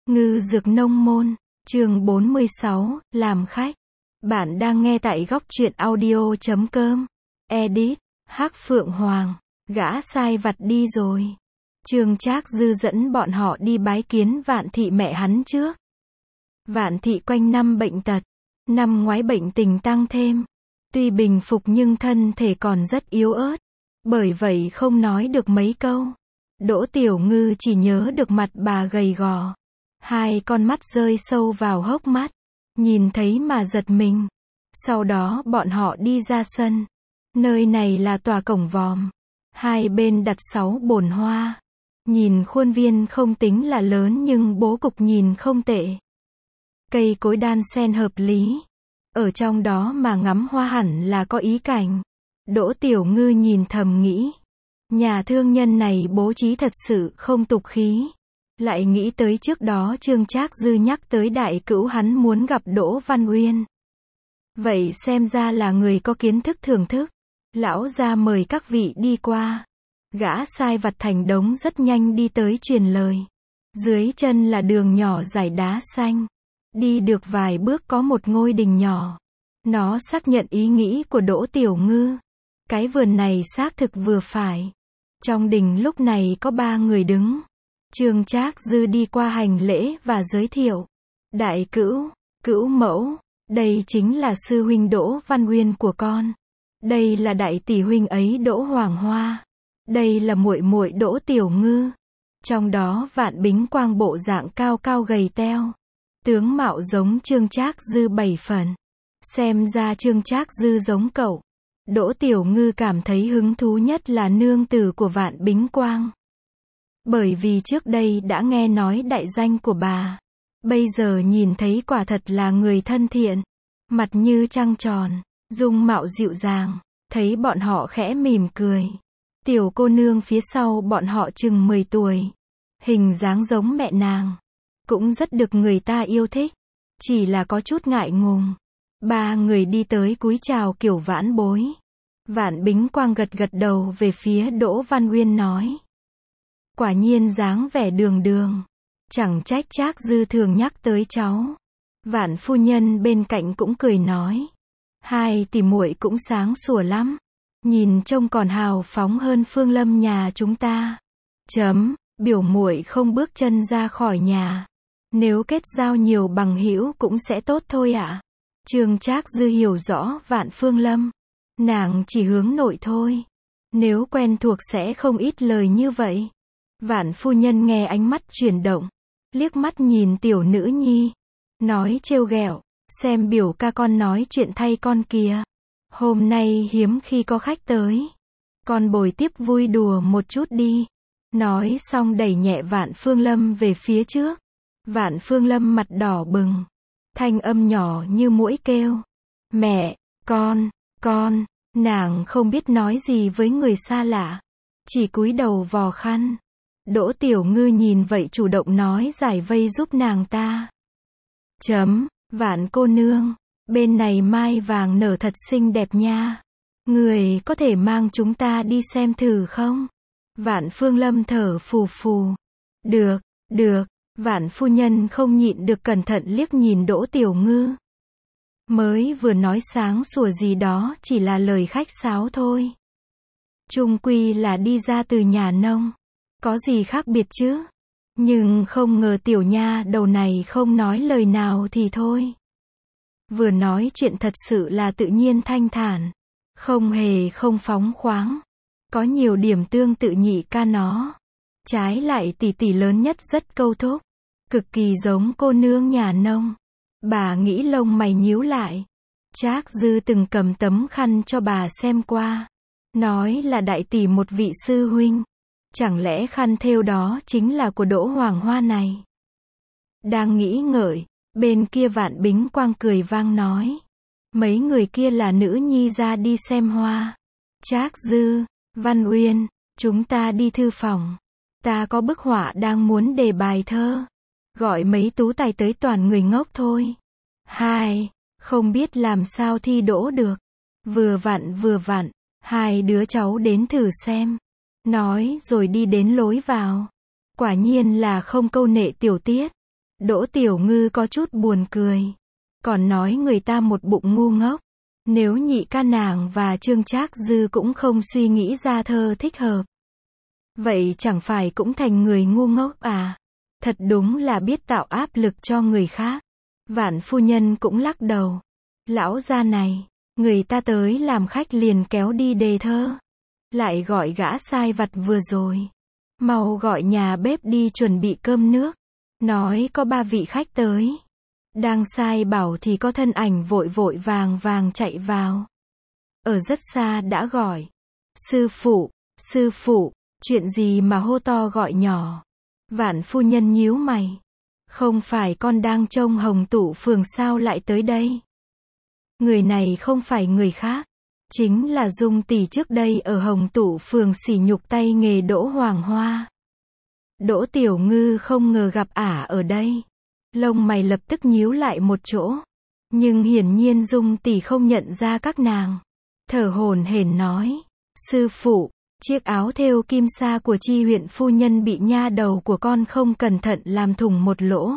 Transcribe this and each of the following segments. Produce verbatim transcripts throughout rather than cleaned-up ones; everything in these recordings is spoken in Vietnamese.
Ngư Dược Nông Môn, chương bốn mươi sáu, làm khách. Bạn đang nghe tại góc truyện audio chấm com. Edit, Hắc Phượng Hoàng, gã sai vặt đi rồi. Trương Trác Dư dẫn bọn họ đi bái kiến Vạn Thị mẹ hắn trước. Vạn Thị quanh năm bệnh tật, năm ngoái bệnh tình tăng thêm. Tuy bình phục nhưng thân thể còn rất yếu ớt, bởi vậy không nói được mấy câu. Đỗ Tiểu Ngư chỉ nhớ được mặt bà gầy gò, hai con mắt rơi sâu vào hốc mắt, nhìn thấy mà giật mình. Sau đó bọn họ đi ra sân. Nơi này là tòa cổng vòm, hai bên đặt sáu bồn hoa. Nhìn khuôn viên không tính là lớn nhưng bố cục nhìn không tệ. Cây cối đan xen hợp lý, ở trong đó mà ngắm hoa hẳn là có ý cảnh. Đỗ Tiểu Ngư nhìn thầm nghĩ, nhà thương nhân này bố trí thật sự không tục khí. Lại nghĩ tới trước đó Trương Trác Dư nhắc tới đại cữu hắn muốn gặp Đỗ Văn Uyên. Vậy xem ra là người có kiến thức thưởng thức. Lão gia mời các vị đi qua. Gã sai vặt thành đống rất nhanh đi tới truyền lời. Dưới chân là đường nhỏ dải đá xanh. Đi được vài bước có một ngôi đình nhỏ. Nó xác nhận ý nghĩ của Đỗ Tiểu Ngư. Cái vườn này xác thực vừa phải. Trong đình lúc này có ba người đứng. Trương Trác Dư đi qua hành lễ và giới thiệu. Đại cữu, cữu mẫu, đây chính là sư huynh Đỗ Văn Uyên của con. Đây là đại tỷ huynh ấy Đỗ Hoàng Hoa. Đây là muội muội Đỗ Tiểu Ngư. Trong đó Vạn Bính Quang bộ dạng cao cao gầy teo. Tướng mạo giống Trương Trác Dư bảy phần. Xem ra Trương Trác Dư giống cậu. Đỗ Tiểu Ngư cảm thấy hứng thú nhất là nương tử của Vạn Bính Quang. Bởi vì trước đây đã nghe nói đại danh của bà. Bây giờ nhìn thấy quả thật là người thân thiện. Mặt như trăng tròn, dung mạo dịu dàng. Thấy bọn họ khẽ mỉm cười. Tiểu cô nương phía sau bọn họ chừng mười tuổi. Hình dáng giống mẹ nàng. Cũng rất được người ta yêu thích. Chỉ là có chút ngại ngùng. Ba người đi tới cúi chào kiểu vãn bối. Vạn Bính Quang gật gật đầu về phía Đỗ Văn Uyên nói. Quả nhiên dáng vẻ đường đường. Chẳng trách Trác Dư thường nhắc tới cháu. Vạn phu nhân bên cạnh cũng cười nói. Hai tỷ muội cũng sáng sủa lắm. Nhìn trông còn hào phóng hơn Phương Lâm nhà chúng ta. Chấm, biểu muội không bước chân ra khỏi nhà. Nếu kết giao nhiều bằng hữu cũng sẽ tốt thôi ạ. À? Trương Trác Dư hiểu rõ Vạn Phương Lâm. Nàng chỉ hướng nội thôi. Nếu quen thuộc sẽ không ít lời như vậy. Vạn phu nhân nghe ánh mắt chuyển động. Liếc mắt nhìn tiểu nữ nhi. Nói trêu ghẹo. Xem biểu ca con nói chuyện thay con kìa. Hôm nay hiếm khi có khách tới. Con bồi tiếp vui đùa một chút đi. Nói xong đẩy nhẹ Vạn Phương Lâm về phía trước. Vạn Phương Lâm mặt đỏ bừng. Thanh âm nhỏ như muỗi kêu. Mẹ, con, con. Nàng không biết nói gì với người xa lạ. Chỉ cúi đầu vò khăn. Đỗ Tiểu Ngư nhìn vậy chủ động nói giải vây giúp nàng ta. Chấm, Vạn cô nương. Bên này mai vàng nở thật xinh đẹp nha. Người có thể mang chúng ta đi xem thử không? Vạn Phương Lâm thở phù phù. Được, được. Vạn phu nhân không nhịn được cẩn thận liếc nhìn Đỗ Tiểu Ngư. Mới vừa nói sáng sủa gì đó chỉ là lời khách sáo thôi. Chung quy là đi ra từ nhà nông. Có gì khác biệt chứ? Nhưng không ngờ tiểu nha đầu này không nói lời nào thì thôi. Vừa nói chuyện thật sự là tự nhiên thanh thản. Không hề không phóng khoáng. Có nhiều điểm tương tự nhị ca nó. Trái lại tỷ tỷ lớn nhất rất câu thúc. Cực kỳ giống cô nương nhà nông. Bà nghĩ lông mày nhíu lại. Trác Dư từng cầm tấm khăn cho bà xem qua. Nói là đại tỷ một vị sư huynh. Chẳng lẽ khăn thêu đó chính là của Đỗ Hoàng Hoa này? Đang nghĩ ngợi, bên kia Vạn Bính Quang cười vang nói. Mấy người kia là nữ nhi ra đi xem hoa. Trác Dư, Văn Uyên, chúng ta đi thư phòng. Ta có bức họa đang muốn đề bài thơ. Gọi mấy tú tài tới toàn người ngốc thôi. Hai, không biết làm sao thi đỗ được. Vừa vặn vừa vặn, hai đứa cháu đến thử xem. Nói rồi đi đến lối vào. Quả nhiên là không câu nệ tiểu tiết. Đỗ Tiểu Ngư có chút buồn cười. Còn nói người ta một bụng ngu ngốc. Nếu nhị ca nàng và Trương Trác Dư cũng không suy nghĩ ra thơ thích hợp. Vậy chẳng phải cũng thành người ngu ngốc à? Thật đúng là biết tạo áp lực cho người khác. Vạn phu nhân cũng lắc đầu. Lão gia này, người ta tới làm khách liền kéo đi đề thơ. Lại gọi gã sai vặt vừa rồi. Mau gọi nhà bếp đi chuẩn bị cơm nước. Nói có ba vị khách tới. Đang sai bảo thì có thân ảnh vội vội vàng vàng chạy vào. Ở rất xa đã gọi. Sư phụ, sư phụ, chuyện gì mà hô to gọi nhỏ. Vạn phu nhân nhíu mày. Không phải con đang trông Hồng Tụ Phường sao lại tới đây? Người này không phải người khác. Chính là Dung tỷ trước đây ở Hồng Tụ Phường sỉ nhục tay nghề Đỗ Hoàng Hoa. Đỗ Tiểu Ngư không ngờ gặp ả ở đây. Lông mày lập tức nhíu lại một chỗ. Nhưng hiển nhiên Dung tỷ không nhận ra các nàng. Thở hổn hển nói. Sư phụ, chiếc áo thêu kim sa của Chi huyện phu nhân bị nha đầu của con không cẩn thận làm thủng một lỗ.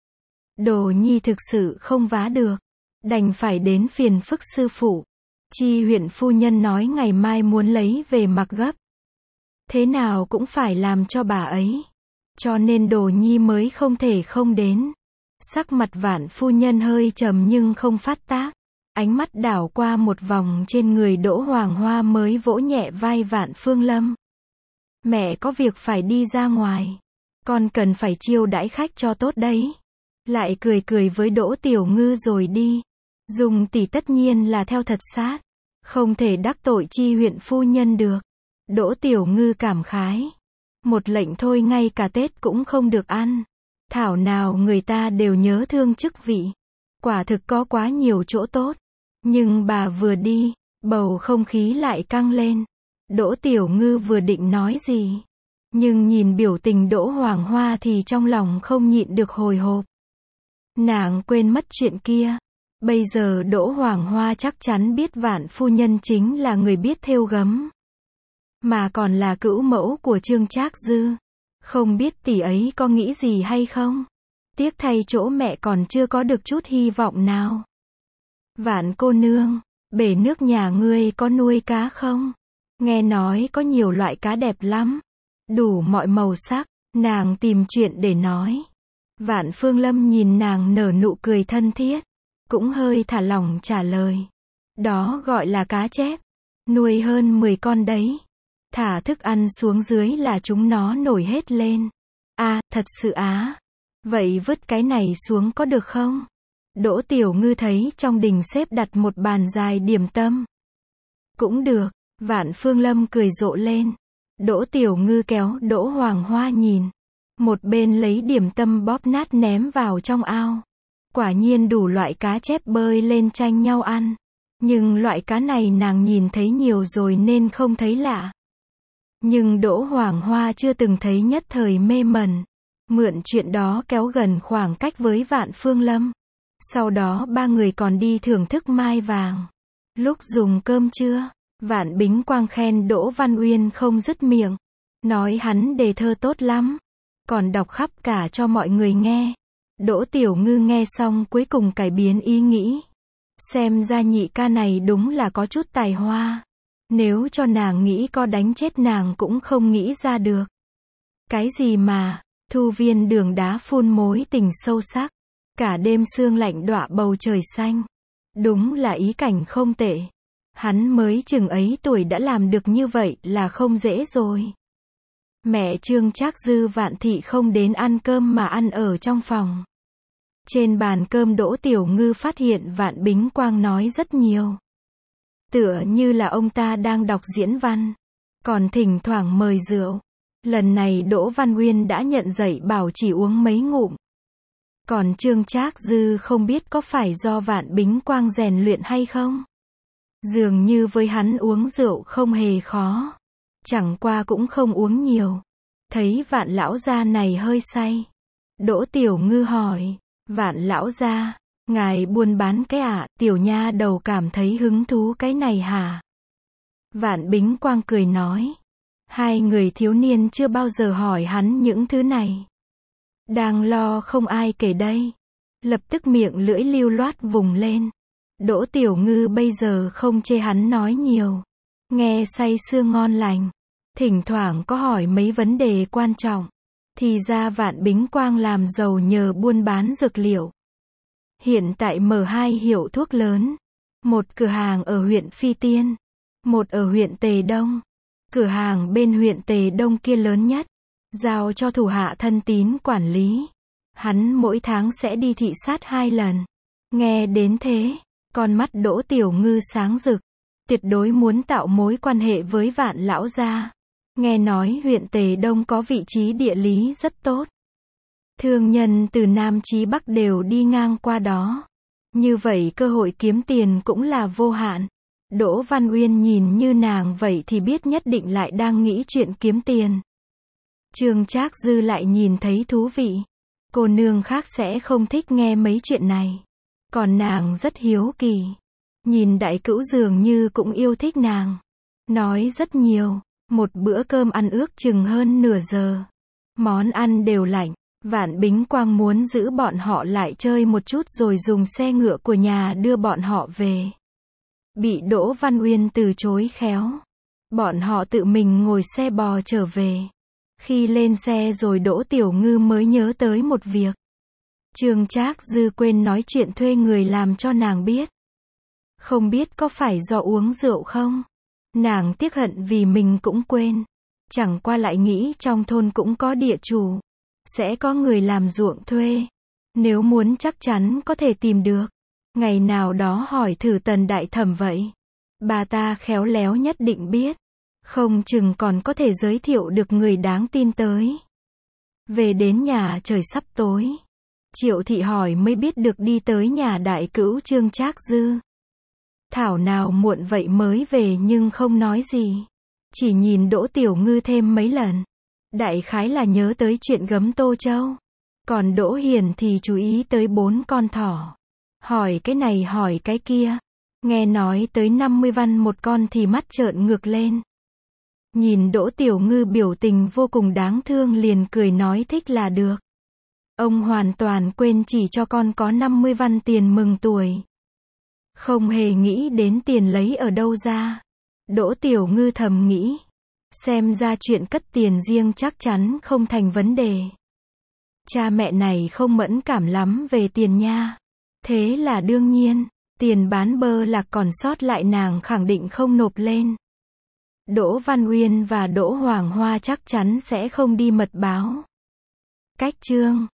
Đồ nhi thực sự không vá được. Đành phải đến phiền phức sư phụ. Chi huyện phu nhân nói ngày mai muốn lấy về mặc gấp. Thế nào cũng phải làm cho bà ấy. Cho nên đồ nhi mới không thể không đến. Sắc mặt Vạn phu nhân hơi trầm nhưng không phát tác. Ánh mắt đảo qua một vòng trên người Đỗ Hoàng Hoa mới vỗ nhẹ vai Vạn Phương Lâm. Mẹ có việc phải đi ra ngoài. Con cần phải chiêu đãi khách cho tốt đấy. Lại cười cười với Đỗ Tiểu Ngư rồi đi. Dung tỷ tất nhiên là theo thật sát. Không thể đắc tội Chi huyện phu nhân được. Đỗ Tiểu Ngư cảm khái. Một lệnh thôi ngay cả Tết cũng không được ăn. Thảo nào người ta đều nhớ thương chức vị. Quả thực có quá nhiều chỗ tốt. Nhưng bà vừa đi, bầu không khí lại căng lên. Đỗ Tiểu Ngư vừa định nói gì. Nhưng nhìn biểu tình Đỗ Hoàng Hoa thì trong lòng không nhịn được hồi hộp. Nàng quên mất chuyện kia. Bây giờ Đỗ Hoàng Hoa chắc chắn biết Vạn phu nhân chính là người biết thêu gấm. Mà còn là cữu mẫu của Trương Trác Dư. Không biết tỷ ấy có nghĩ gì hay không? Tiếc thay chỗ mẹ còn chưa có được chút hy vọng nào. Vạn cô nương, bể nước nhà ngươi có nuôi cá không? Nghe nói có nhiều loại cá đẹp lắm. Đủ mọi màu sắc, nàng tìm chuyện để nói. Vạn Phương Lâm nhìn nàng nở nụ cười thân thiết. Cũng hơi thả lỏng trả lời. Đó gọi là cá chép. Nuôi hơn mười con đấy. Thả thức ăn xuống dưới là chúng nó nổi hết lên. À, thật sự á. Vậy vứt cái này xuống có được không? Đỗ Tiểu Ngư thấy trong đình xếp đặt một bàn dài điểm tâm. Cũng được. Vạn Phương Lâm cười rộ lên. Đỗ Tiểu Ngư kéo Đỗ Hoàng Hoa nhìn. Một bên lấy điểm tâm bóp nát ném vào trong ao. Quả nhiên đủ loại cá chép bơi lên tranh nhau ăn. Nhưng loại cá này nàng nhìn thấy nhiều rồi nên không thấy lạ. Nhưng Đỗ Hoàng Hoa chưa từng thấy nhất thời mê mẩn. Mượn chuyện đó kéo gần khoảng cách với Vạn Phương Lâm. Sau đó ba người còn đi thưởng thức mai vàng. Lúc dùng cơm trưa, Vạn Bính Quang khen Đỗ Văn Uyên không dứt miệng. Nói hắn đề thơ tốt lắm. Còn đọc khắp cả cho mọi người nghe. Đỗ Tiểu Ngư nghe xong cuối cùng cải biến ý nghĩ. Xem ra nhị ca này đúng là có chút tài hoa. Nếu cho nàng nghĩ có đánh chết nàng cũng không nghĩ ra được. Cái gì mà, thu viên đường đá phun mối tình sâu sắc. Cả đêm sương lạnh đọa bầu trời xanh. Đúng là ý cảnh không tệ. Hắn mới chừng ấy tuổi đã làm được như vậy là không dễ rồi. Mẹ Trương Trác Dư Vạn thị không đến ăn cơm mà ăn ở trong phòng. Trên bàn cơm Đỗ Tiểu Ngư phát hiện Vạn Bính Quang nói rất nhiều. Tựa như là ông ta đang đọc diễn văn. Còn thỉnh thoảng mời rượu. Lần này Đỗ Văn Uyên đã nhận dạy bảo chỉ uống mấy ngụm. Còn Trương Trác Dư không biết có phải do Vạn Bính Quang rèn luyện hay không. Dường như với hắn uống rượu không hề khó. Chẳng qua cũng không uống nhiều. Thấy Vạn lão gia này hơi say. Đỗ Tiểu Ngư hỏi. Vạn lão gia, ngài buôn bán cái ạ? À? Tiểu nha đầu cảm thấy hứng thú cái này hả? Vạn Bính Quang cười nói. Hai người thiếu niên chưa bao giờ hỏi hắn những thứ này. Đang lo không ai kể đây. Lập tức miệng lưỡi lưu loát vùng lên. Đỗ Tiểu Ngư bây giờ không chê hắn nói nhiều. Nghe say sưa ngon lành. Thỉnh thoảng có hỏi mấy vấn đề quan trọng. Thì ra Vạn Bính Quang làm giàu nhờ buôn bán dược liệu. Hiện tại mở hai hiệu thuốc lớn. Một cửa hàng ở huyện Phi Tiên. Một ở huyện Tề Đông. Cửa hàng bên huyện Tề Đông kia lớn nhất. Giao cho thủ hạ thân tín quản lý. Hắn mỗi tháng sẽ đi thị sát hai lần. Nghe đến thế, con mắt Đỗ Tiểu Ngư sáng rực. Tuyệt đối muốn tạo mối quan hệ với Vạn lão gia. Nghe nói huyện Tề Đông có vị trí địa lý rất tốt. Thương nhân từ Nam chí Bắc đều đi ngang qua đó. Như vậy cơ hội kiếm tiền cũng là vô hạn. Đỗ Văn Uyên nhìn như nàng vậy thì biết nhất định lại đang nghĩ chuyện kiếm tiền. Trương Trác Dư lại nhìn thấy thú vị. Cô nương khác sẽ không thích nghe mấy chuyện này. Còn nàng rất hiếu kỳ. Nhìn đại cữu dường như cũng yêu thích nàng. Nói rất nhiều. Một bữa cơm ăn ước chừng hơn nửa giờ. Món ăn đều lạnh. Vạn Bính Quang muốn giữ bọn họ lại chơi một chút rồi dùng xe ngựa của nhà đưa bọn họ về. Bị Đỗ Văn Uyên từ chối khéo. Bọn họ tự mình ngồi xe bò trở về. Khi lên xe rồi Đỗ Tiểu Ngư mới nhớ tới một việc. Trương Trác Dư quên nói chuyện thuê người làm cho nàng biết. Không biết có phải do uống rượu không? Nàng tiếc hận vì mình cũng quên. Chẳng qua lại nghĩ trong thôn cũng có địa chủ. Sẽ có người làm ruộng thuê. Nếu muốn chắc chắn có thể tìm được. Ngày nào đó hỏi thử Tần đại thẩm vậy. Bà ta khéo léo nhất định biết. Không chừng còn có thể giới thiệu được người đáng tin tới. Về đến nhà trời sắp tối. Triệu thị hỏi mới biết được đi tới nhà đại cữu Trương Trác Dư. Thảo nào muộn vậy mới về nhưng không nói gì. Chỉ nhìn Đỗ Tiểu Ngư thêm mấy lần. Đại khái là nhớ tới chuyện gấm Tô Châu. Còn Đỗ Hiền thì chú ý tới bốn con thỏ. Hỏi cái này hỏi cái kia. Nghe nói tới năm mươi văn một con thì mắt trợn ngược lên. Nhìn Đỗ Tiểu Ngư biểu tình vô cùng đáng thương liền cười nói thích là được. Ông hoàn toàn quên chỉ cho con có năm mươi văn tiền mừng tuổi. Không hề nghĩ đến tiền lấy ở đâu ra. Đỗ Tiểu Ngư thầm nghĩ. Xem ra chuyện cất tiền riêng chắc chắn không thành vấn đề. Cha mẹ này không mẫn cảm lắm về tiền nha. Thế là đương nhiên, tiền bán bơ lạc còn sót lại nàng khẳng định không nộp lên. Đỗ Văn Uyên và Đỗ Hoàng Hoa chắc chắn sẽ không đi mật báo. Cách chương